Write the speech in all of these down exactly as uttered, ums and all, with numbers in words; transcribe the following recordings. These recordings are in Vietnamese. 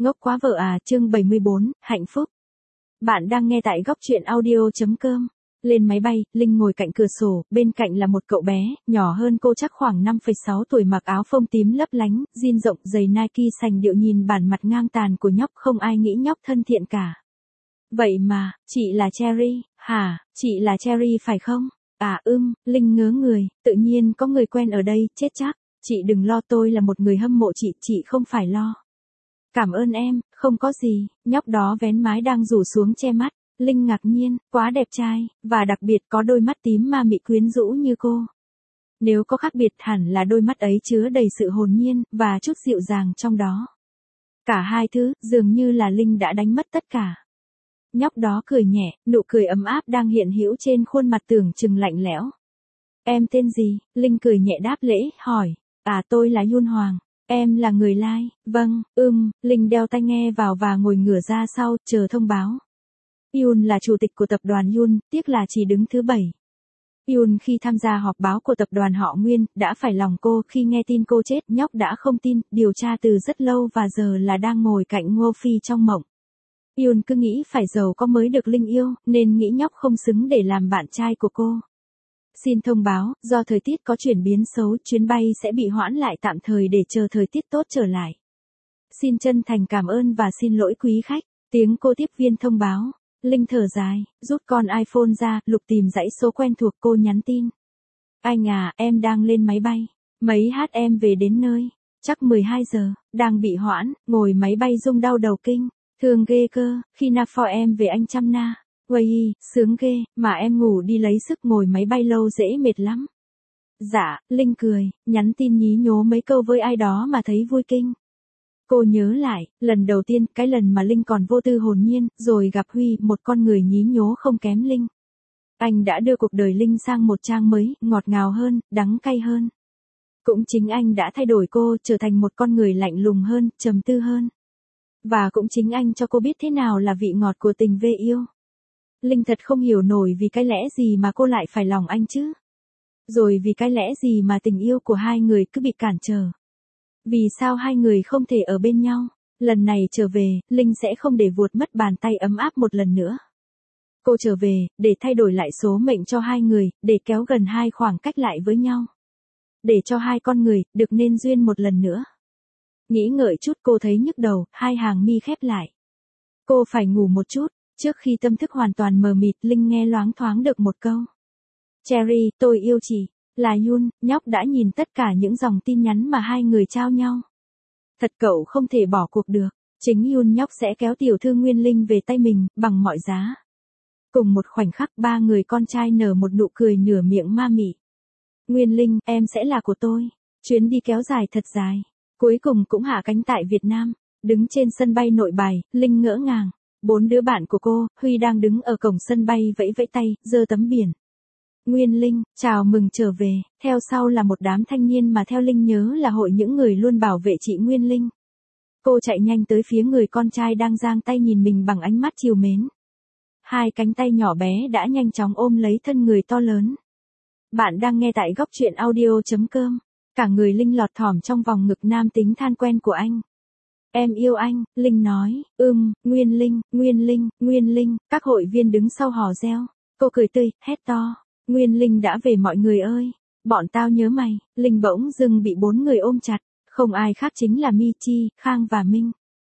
Ngốc quá vợ à, chương bảy mươi bốn, hạnh phúc. Bạn đang nghe tại góc truyện audio.com. Lên máy bay, Linh ngồi cạnh cửa sổ, bên cạnh là một cậu bé, nhỏ hơn cô chắc khoảng năm phẩy sáu tuổi, mặc áo phông tím lấp lánh, jean rộng, giày Nike sành điệu, nhìn bản mặt ngang tàn của nhóc không ai nghĩ nhóc thân thiện cả. Vậy mà, chị là Cherry, hả, chị là Cherry phải không? À ưm, Linh ngớ người, tự nhiên có người quen ở đây, chết chắc. Chị đừng lo, tôi là một người hâm mộ chị, chị không phải lo. Cảm ơn em, không có gì, nhóc đó vén mái đang rủ xuống che mắt. Linh ngạc nhiên, quá đẹp trai, và đặc biệt có đôi mắt tím ma mị quyến rũ như cô. Nếu có khác biệt hẳn là đôi mắt ấy chứa đầy sự hồn nhiên, và chút dịu dàng trong đó. Cả hai thứ, dường như là Linh đã đánh mất tất cả. Nhóc đó cười nhẹ, nụ cười ấm áp đang hiện hữu trên khuôn mặt tưởng chừng lạnh lẽo. Em tên gì? Linh cười nhẹ đáp lễ, hỏi. À tôi là Yun Hoàng. Em là người Lai. Vâng, ưm, Linh đeo tai nghe vào và ngồi ngửa ra sau, chờ thông báo. Yun là chủ tịch của tập đoàn Yun, tiếc là chỉ đứng thứ bảy. Yun khi tham gia họp báo của tập đoàn họ Nguyên, đã phải lòng cô khi nghe tin cô chết, nhóc đã không tin, điều tra từ rất lâu và giờ là đang ngồi cạnh Ngô Phi trong mộng. Yun cứ nghĩ phải giàu có mới được Linh yêu, nên nghĩ nhóc không xứng để làm bạn trai của cô. Xin thông báo, do thời tiết có chuyển biến xấu, chuyến bay sẽ bị hoãn lại tạm thời để chờ thời tiết tốt trở lại. Xin chân thành cảm ơn và xin lỗi quý khách. Tiếng cô tiếp viên thông báo. Linh thở dài, rút con iPhone ra, lục tìm dãy số quen thuộc, cô nhắn tin. Anh à, em đang lên máy bay. Mấy h em về đến nơi? Chắc mười hai giờ, đang bị hoãn, ngồi máy bay rung đau đầu kinh. Thương ghê cơ, khi nào for em về anh chăm na. Uầy, sướng ghê, mà em ngủ đi lấy sức, ngồi máy bay lâu dễ mệt lắm. Dạ, Linh cười, nhắn tin nhí nhố mấy câu với ai đó mà thấy vui kinh. Cô nhớ lại, lần đầu tiên, cái lần mà Linh còn vô tư hồn nhiên, rồi gặp Huy, một con người nhí nhố không kém Linh. Anh đã đưa cuộc đời Linh sang một trang mới, ngọt ngào hơn, đắng cay hơn. Cũng chính anh đã thay đổi cô, trở thành một con người lạnh lùng hơn, trầm tư hơn. Và cũng chính anh cho cô biết thế nào là vị ngọt của tình về yêu. Linh thật không hiểu nổi vì cái lẽ gì mà cô lại phải lòng anh chứ. Rồi vì cái lẽ gì mà tình yêu của hai người cứ bị cản trở. Vì sao hai người không thể ở bên nhau. Lần này trở về, Linh sẽ không để vuột mất bàn tay ấm áp một lần nữa. Cô trở về, để thay đổi lại số mệnh cho hai người, để kéo gần hai khoảng cách lại với nhau. Để cho hai con người, được nên duyên một lần nữa. Nghĩ ngợi chút cô thấy nhức đầu, hai hàng mi khép lại. Cô phải ngủ một chút. Trước khi tâm thức hoàn toàn mờ mịt, Linh nghe loáng thoáng được một câu. Cherry, tôi yêu chị. Là Yun, nhóc đã nhìn tất cả những dòng tin nhắn mà hai người trao nhau. Thật cậu không thể bỏ cuộc được. Chính Yun nhóc sẽ kéo tiểu thư Nguyên Linh về tay mình, bằng mọi giá. Cùng một khoảnh khắc, ba người con trai nở một nụ cười nửa miệng ma mị. Nguyên Linh, em sẽ là của tôi. Chuyến đi kéo dài thật dài. Cuối cùng cũng hạ cánh tại Việt Nam. Đứng trên sân bay Nội Bài, Linh ngỡ ngàng. Bốn đứa bạn của cô, Huy đang đứng ở cổng sân bay vẫy vẫy tay, giơ tấm biển. Nguyên Linh, chào mừng trở về, theo sau là một đám thanh niên mà theo Linh nhớ là hội những người luôn bảo vệ chị Nguyên Linh. Cô chạy nhanh tới phía người con trai đang giang tay nhìn mình bằng ánh mắt trìu mến. Hai cánh tay nhỏ bé đã nhanh chóng ôm lấy thân người to lớn. Bạn đang nghe tại góc truyện audio.com. Cả người Linh lọt thỏm trong vòng ngực nam tính than quen của anh. Em yêu anh, Linh nói, ưm, Nguyên Linh, Nguyên Linh, Nguyên Linh, các hội viên đứng sau hò reo. Cô cười tươi, hét to, Nguyên Linh đã về mọi người ơi, bọn tao nhớ mày. Linh bỗng dưng bị bốn người ôm chặt, không ai khác chính là Mi Chi, Khang và Minh.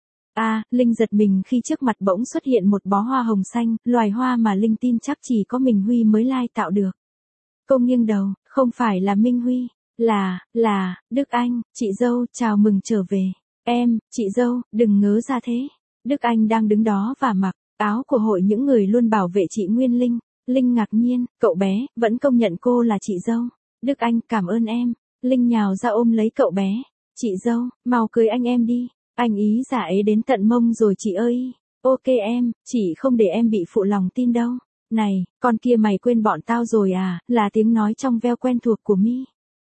À, Linh giật mình khi trước mặt bỗng xuất hiện một bó hoa hồng xanh, loài hoa mà Linh tin chắc chỉ có mình Huy mới lai tạo được. Cô nghiêng đầu, không phải là Minh Huy, là, là, Đức Anh, chị dâu, chào mừng trở về. Em, chị dâu, đừng ngớ ra thế. Đức Anh đang đứng đó và mặc áo của hội những người luôn bảo vệ chị Nguyên Linh. Linh ngạc nhiên, cậu bé, vẫn công nhận cô là chị dâu. Đức Anh, cảm ơn em. Linh nhào ra ôm lấy cậu bé. Chị dâu, mau cưới anh em đi. Anh ý giả ấy đến tận mông rồi chị ơi. Ok em, chị không để em bị phụ lòng tin đâu. Này, con kia mày quên bọn tao rồi à, là tiếng nói trong veo quen thuộc của Mi.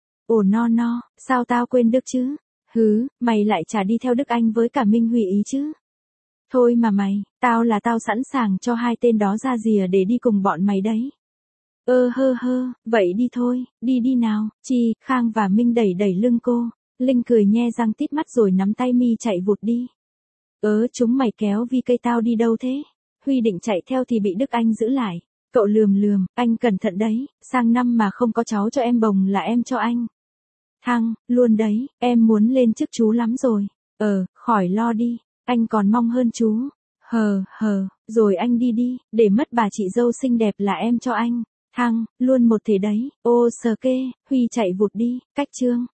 Ồ no no, sao tao quên được chứ? Hứ, mày lại chả đi theo Đức Anh với cả Minh Huy ý chứ. Thôi mà mày, tao là tao sẵn sàng cho hai tên đó ra rìa để đi cùng bọn mày đấy. Ơ hơ hơ, vậy đi thôi, đi đi nào. Chi, Khang và Minh đẩy đẩy lưng cô. Linh cười nhe răng tít mắt rồi nắm tay Mi chạy vụt đi. Ớ chúng mày kéo Vi cây tao đi đâu thế? Huy định chạy theo thì bị Đức Anh giữ lại. Cậu lườm lườm, anh cẩn thận đấy, sang năm mà không có cháu cho em bồng là em cho anh. Thăng, luôn đấy, em muốn lên chức chú lắm rồi. Ờ, khỏi lo đi, anh còn mong hơn chú. Hờ, hờ, rồi anh đi đi, để mất bà chị dâu xinh đẹp là em cho anh. Thăng, luôn một thế đấy, ô sờ kê, Huy chạy vụt đi, cách chương.